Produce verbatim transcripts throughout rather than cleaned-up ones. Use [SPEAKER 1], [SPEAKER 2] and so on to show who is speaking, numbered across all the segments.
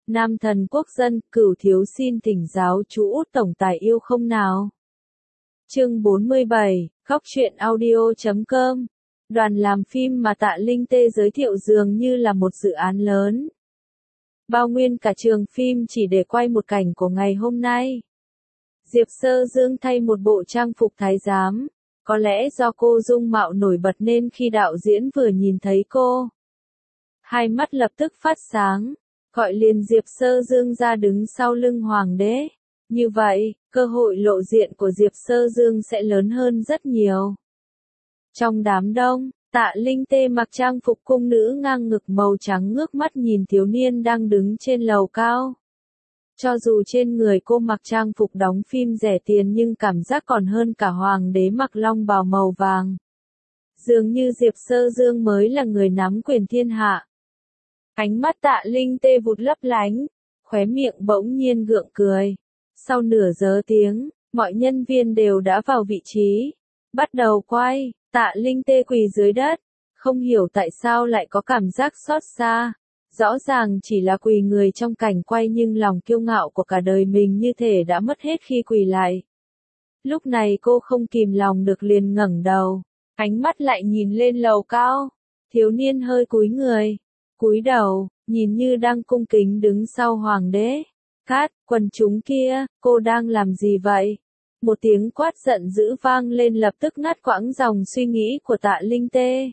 [SPEAKER 1] Nam thần quốc dân, Cửu thiếu xin thỉnh giáo chú Út tổng tài yêu không nào. Chương bốn mươi bảy, Góc truyện audio chấm com. Đoàn làm phim mà Tạ Linh Tê giới thiệu dường như là một dự án lớn. Bao nguyên cả trường phim chỉ để quay một cảnh của ngày hôm nay. Diệp Sơ Dương thay một bộ trang phục thái giám, có lẽ do cô dung mạo nổi bật nên khi đạo diễn vừa nhìn thấy cô, hai mắt lập tức phát sáng, gọi liền Diệp Sơ Dương ra đứng sau lưng hoàng đế. Như vậy, cơ hội lộ diện của Diệp Sơ Dương sẽ lớn hơn rất nhiều. Trong đám đông, Tạ Linh Tê mặc trang phục cung nữ ngang ngực màu trắng ngước mắt nhìn thiếu niên đang đứng trên lầu cao. Cho dù trên người cô mặc trang phục đóng phim rẻ tiền nhưng cảm giác còn hơn cả hoàng đế mặc long bào màu vàng. Dường như Diệp Sơ Dương mới là người nắm quyền thiên hạ. Ánh mắt Tạ Linh Tê vụt lấp lánh, khóe miệng bỗng nhiên gượng cười. Sau nửa giờ tiếng, mọi nhân viên đều đã vào vị trí. Bắt đầu quay, Tạ Linh Tê quỳ dưới đất, không hiểu tại sao lại có cảm giác xót xa. Rõ ràng chỉ là quỳ người trong cảnh quay nhưng lòng kiêu ngạo của cả đời mình như thể đã mất hết khi quỳ lại. Lúc này cô không kìm lòng được liền ngẩng đầu, ánh mắt lại nhìn lên lầu cao. Thiếu niên hơi cúi người, cúi đầu, nhìn như đang cung kính đứng sau hoàng đế. Cát, quần chúng kia, cô đang làm gì vậy? Một tiếng quát giận dữ vang lên lập tức ngắt quãng dòng suy nghĩ của Tạ Linh Tê.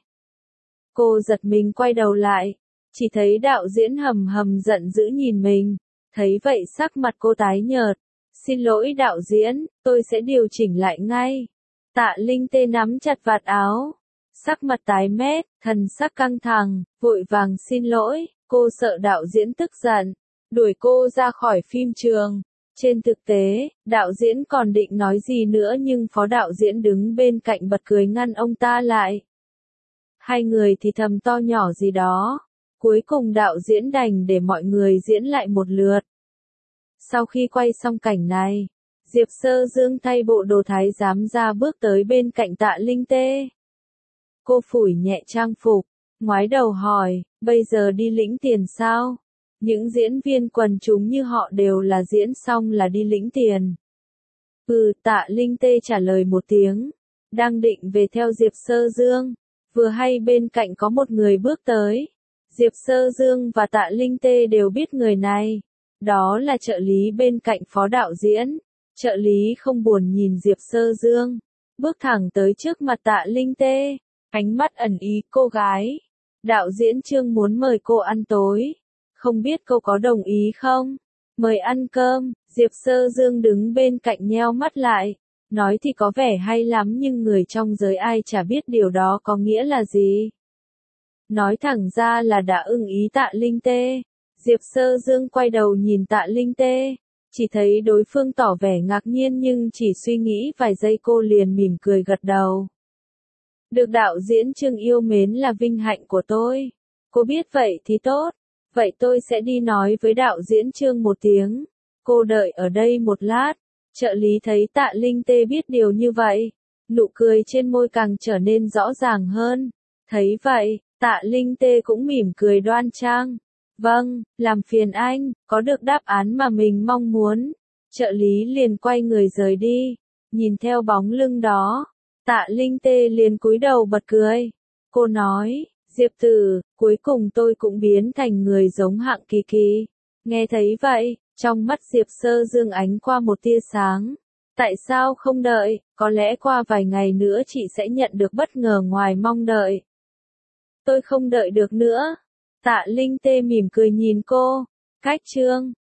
[SPEAKER 1] Cô giật mình quay đầu lại, chỉ thấy đạo diễn hầm hầm giận dữ nhìn mình, thấy vậy sắc mặt cô tái nhợt. Xin lỗi đạo diễn, tôi sẽ điều chỉnh lại ngay. Tạ Linh Tê nắm chặt vạt áo, sắc mặt tái mét, thần sắc căng thẳng, vội vàng xin lỗi. Cô sợ đạo diễn tức giận, đuổi cô ra khỏi phim trường. Trên thực tế, đạo diễn còn định nói gì nữa nhưng phó đạo diễn đứng bên cạnh bật cười ngăn ông ta lại. Hai người thì thầm to nhỏ gì đó. Cuối cùng đạo diễn đành để mọi người diễn lại một lượt. Sau khi quay xong cảnh này, Diệp Sơ Dương thay bộ đồ thái giám ra bước tới bên cạnh Tạ Linh Tê. Cô phủi nhẹ trang phục, ngoái đầu hỏi, bây giờ đi lĩnh tiền sao? Những diễn viên quần chúng như họ đều là diễn xong là đi lĩnh tiền. Ừ, Tạ Linh Tê trả lời một tiếng, đang định về theo Diệp Sơ Dương, vừa hay bên cạnh có một người bước tới. Diệp Sơ Dương và Tạ Linh Tê đều biết người này, đó là trợ lý bên cạnh phó đạo diễn. Trợ lý không buồn nhìn Diệp Sơ Dương, bước thẳng tới trước mặt Tạ Linh Tê, ánh mắt ẩn ý, cô gái. Đạo diễn Trương muốn mời cô ăn tối, không biết cô có đồng ý không? Mời ăn cơm. Diệp Sơ Dương đứng bên cạnh nheo mắt lại, nói thì có vẻ hay lắm nhưng người trong giới ai chả biết điều đó có nghĩa là gì. Nói thẳng ra là đã ưng ý Tạ Linh Tê. Diệp Sơ Dương quay đầu nhìn Tạ Linh Tê, chỉ thấy đối phương tỏ vẻ ngạc nhiên nhưng chỉ suy nghĩ vài giây cô liền mỉm cười gật đầu. Được đạo diễn Trương yêu mến là vinh hạnh của tôi. Cô biết vậy thì tốt. Vậy tôi sẽ đi nói với đạo diễn Trương một tiếng. Cô đợi ở đây một lát. Trợ lý thấy Tạ Linh Tê biết điều như vậy, nụ cười trên môi càng trở nên rõ ràng hơn. Thấy vậy, Tạ Linh Tê cũng mỉm cười đoan trang. Vâng, làm phiền anh, có được đáp án mà mình mong muốn. Trợ lý liền quay người rời đi. Nhìn theo bóng lưng đó, Tạ Linh Tê liền cúi đầu bật cười. Cô nói, Diệp Tử, cuối cùng tôi cũng biến thành người giống Hạng Kỳ Kỳ. Nghe thấy vậy, trong mắt Diệp Sơ Dương ánh qua một tia sáng. Tại sao không đợi, có lẽ qua vài ngày nữa chị sẽ nhận được bất ngờ ngoài mong đợi. Tôi không đợi được nữa. Tạ Linh Tê mỉm cười nhìn cô. Cách Trương,